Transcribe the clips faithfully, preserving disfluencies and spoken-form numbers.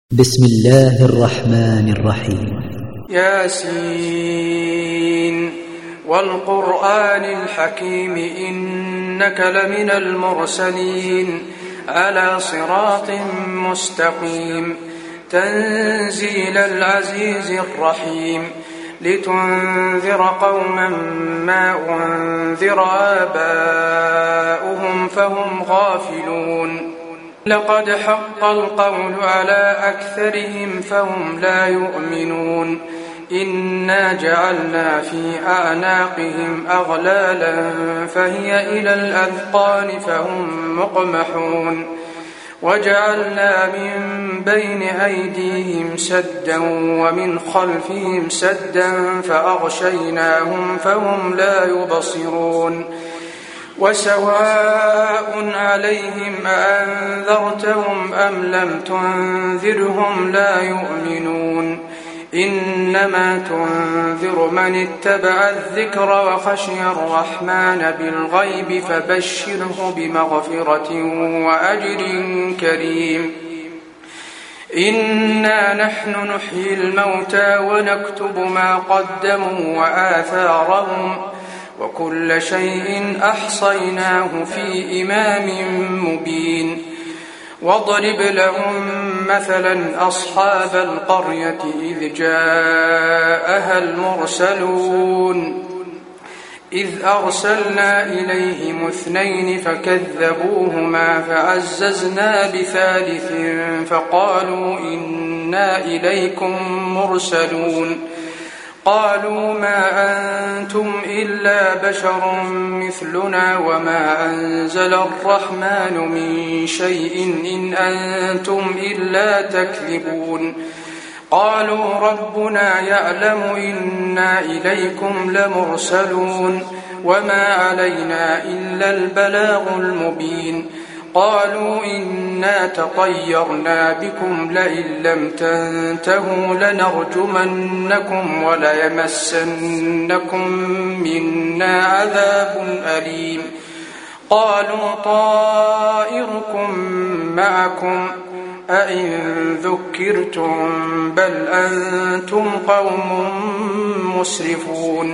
بسم الله الرحمن الرحيم. ياسين والقرآن الحكيم إنك لمن المرسلين على صراط مستقيم تنزيل العزيز الرحيم لتنذر قوما ما أنذر آباؤهم فهم غافلون لقد حق القول على أكثرهم فهم لا يؤمنون إنا جعلنا في أعناقهم أغلالا فهي إلى الأذقان فهم مقمحون وجعلنا من بين أيديهم سدا ومن خلفهم سدا فأغشيناهم فهم لا يبصرون وسواء عليهم أأنذرتهم أم لم تنذرهم لا يؤمنون إنما تنذر من اتبع الذكر وخشي الرحمن بالغيب فبشره بمغفرة وأجر كريم إنا نحن نحيي الموتى ونكتب ما قدموا وآثارهم وكل شيء أحصيناه في إمام مبين واضرب لهم مثلا أصحاب القرية إذ جاءها المرسلون إذ أرسلنا إليهم اثنين فكذبوهما فعززنا بثالث فقالوا إنا إليكم مرسلون قالوا ما أنتم إلا بشر مثلنا وما أنزل الرحمن من شيء إن أنتم إلا تكذبون قالوا ربنا يعلم إنا إليكم لمرسلون وما علينا إلا البلاغ المبين قالوا إنا تطيرنا بكم لئن لم تنتهوا لنرجمنكم وليمسنكم منا عذاب أليم قالوا طائركم معكم أئن ذكرتم بل أنتم قوم مسرفون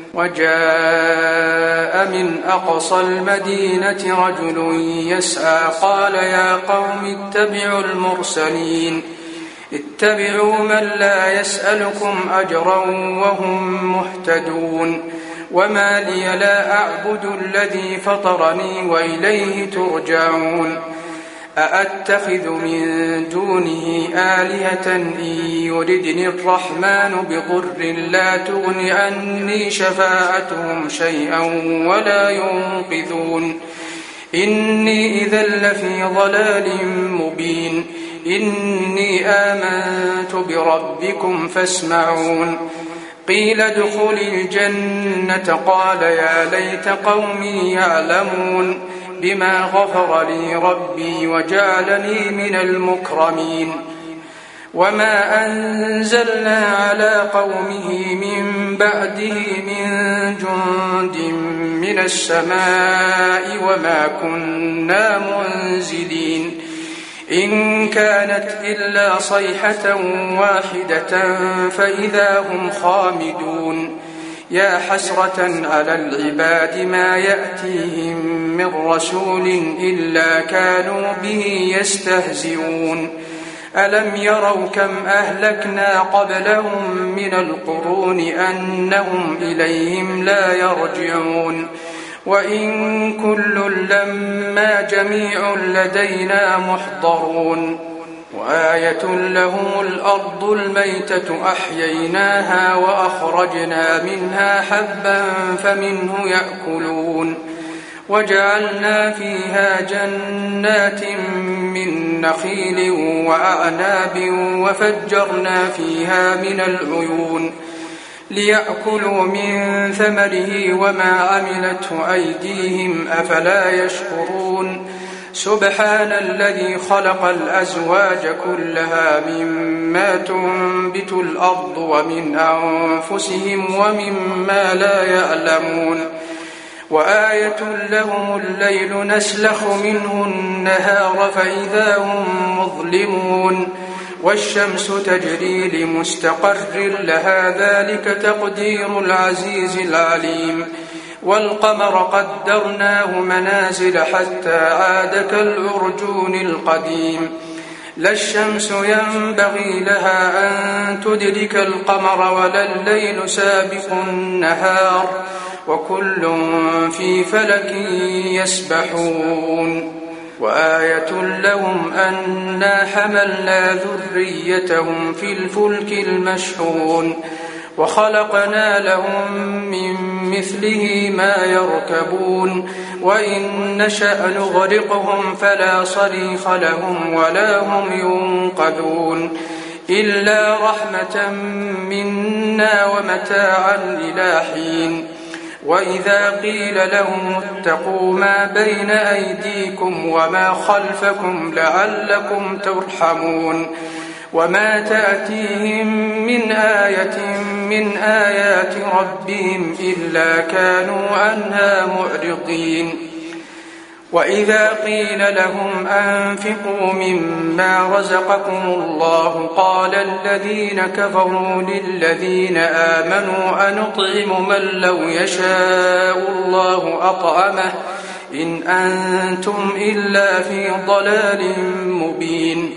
وجاء من أقصى المدينة رجل يسعى قال يا قوم اتبعوا المرسلين اتبعوا من لا يسألكم أجرا وهم مهتدون وما لي لا أعبد الذي فطرني وإليه ترجعون أأتخذ من دونه آلهة إن يردني الرحمن بضر لا تغن عني شفاعتهم شيئا ولا ينقذون إني إذا لفي ضلال مبين إني آمنت بربكم فاسمعون قيل ادخل الجنة قال يا ليت قومي يعلمون بما غفر لي ربي وجعلني من المكرمين وما أنزلنا على قومه من بعده من جند من السماء وما كنا منزلين إن كانت إلا صيحة واحدة فإذا هم خامدون يا حسرة على العباد ما يأتيهم من رسول إلا كانوا به يستهزئون ألم يروا كم أهلكنا قبلهم من القرون أنهم إليهم لا يرجعون وإن كل لما جميع لدينا محضرون وآية لهم الأرض الميتة أحييناها وأخرجنا منها حبا فمنه يأكلون وجعلنا فيها جنات من نخيل وأعناب وفجرنا فيها من العيون ليأكلوا من ثمره وما عملته أيديهم أفلا يشكرون سبحان الذي خلق الأزواج كلها مما تنبت الأرض ومن أنفسهم ومما لا يعلمون وآية لهم الليل نسلخ منه النهار فإذا هم مظلمون والشمس تجري لمستقر لها ذلك تقدير العزيز العليم والقمر قدرناه منازل حتى عاد كالعرجون القديم لا الشمس ينبغي لها أن تدرك القمر ولا الليل سابق النهار وكل في فلك يسبحون وآية لهم أنا حملنا ذريتهم في الفلك المشحون وخلقنا لهم من مثله ما يركبون وإن نشأ نغرقهم فلا صريخ لهم ولا هم ينقذون إلا رحمة منا ومتاعا إلى حين وإذا قيل لهم اتقوا ما بين أيديكم وما خلفكم لعلكم ترحمون وما تأتيهم من آية من آيات ربهم إلا كانوا عنها معرضين وإذا قيل لهم أنفقوا مما رزقكم الله قال الذين كفروا للذين آمنوا أنطعم من لو يشاء الله أطعمه إن أنتم إلا في ضلال مبين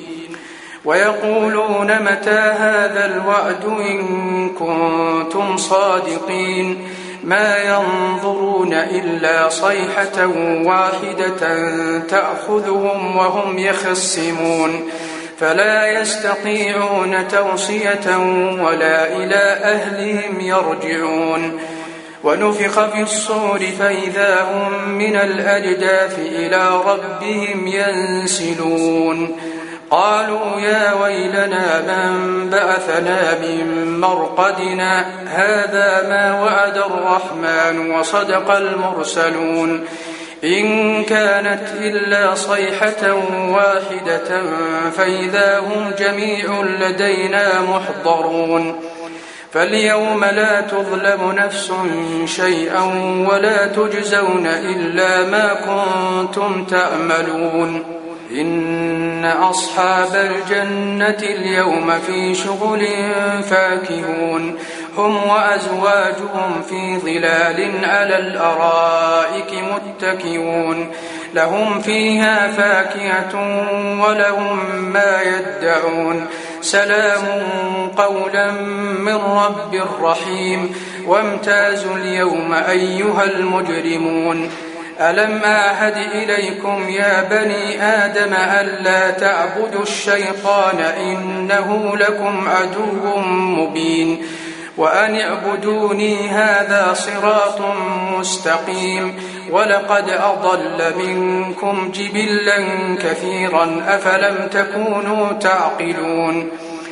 ويقولون متى هذا الوعد إن كنتم صادقين ما ينظرون إلا صيحة واحدة تأخذهم وهم يخصمون فلا يستطيعون توصية ولا إلى أهلهم يرجعون ونفخ في الصور فإذا هم من الأجداث إلى ربهم ينسلون قالوا يا ويلنا من بعثنا من مرقدنا هذا ما وعد الرحمن وصدق المرسلون إن كانت إلا صيحة واحدة فإذا هم جميع لدينا محضرون فاليوم لا تظلم نفس شيئا ولا تجزون إلا ما كنتم تعملون إن أصحاب الجنة اليوم في شغل فاكهون هم وأزواجهم في ظلال على الأرائك متكئون لهم فيها فاكهة ولهم ما يدعون سلام قولا من رب رحيم وامتازوا اليوم أيها المجرمون ألم أعهد إليكم يا بني آدم ألا تعبدوا الشيطان إنه لكم عدو مبين وأن اعبدوني هذا صراط مستقيم ولقد أضل منكم جبلا كثيرا أفلم تكونوا تعقلون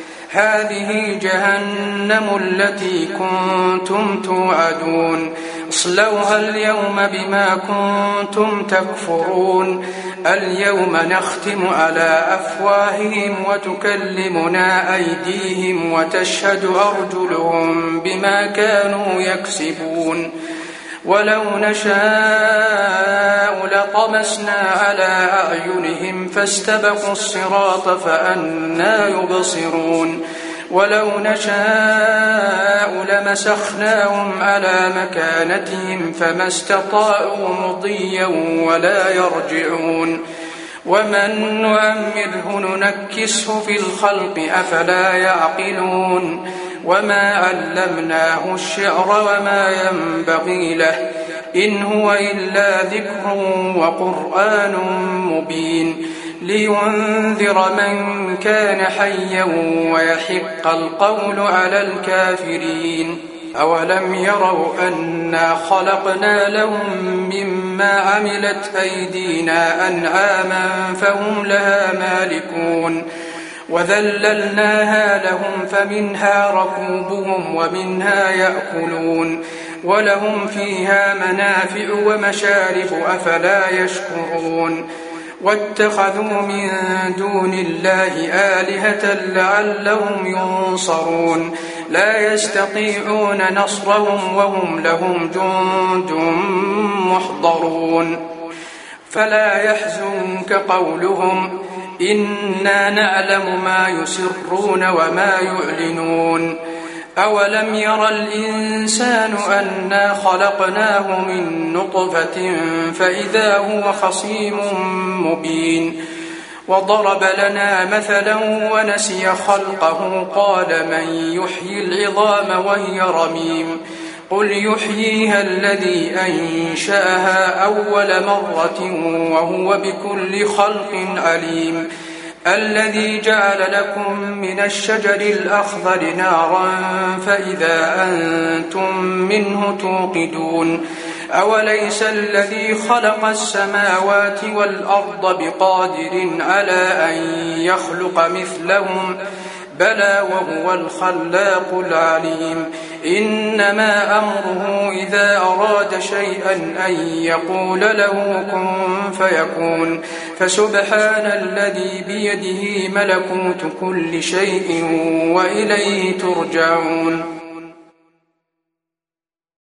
هذه جهنم التي كنتم توعدون اصلوها اليوم بما كنتم تكفرون اليوم نختم على أفواههم وتكلمنا أيديهم وتشهد أرجلهم بما كانوا يكسبون ولو نشاء لطمسنا على أعينهم فاستبقوا الصراط فأنى يبصرون ولو نشاء لمسخناهم على مكانتهم فما استطاعوا مضيا ولا يرجعون ومن نؤمره ننكسه في الخلق أفلا يعقلون وما علمناه الشعر وما ينبغي له إن هو إلا ذكر وقرآن مبين لينذر من كان حيا ويحق القول على الكافرين أولم يروا أنا خلقنا لهم مما عملت أيدينا أنعاما فهم لها مالكون وذللناها لهم فمنها ركوبهم ومنها يأكلون ولهم فيها منافع ومشارب أفلا يشكرون واتخذوا من دون الله آلهة لعلهم ينصرون لا يستطيعون نصرهم وهم لهم جند محضرون فلا يحزنك قولهم إنا نعلم ما يسرون وما يعلنون أولم ير الإنسان أنا خلقناه من نطفة فإذا هو خصيم مبين وضرب لنا مثلا ونسي خلقه قال من يحيي العظام وهي رميم قل يحييها الذي أنشأها أول مرة وهو بكل خلق عليم الذي جعل لكم من الشجر الأخضر نارا فإذا أنتم منه توقدون أوليس الذي خلق السماوات والأرض بقادر على أن يخلق مثلهم بلى وهو الخلاق العليم إنما أمره إذا أراد شيئا أن يقول له كن فيكون فسبحان الذي بيده ملكوت كل شيء وإليه ترجعون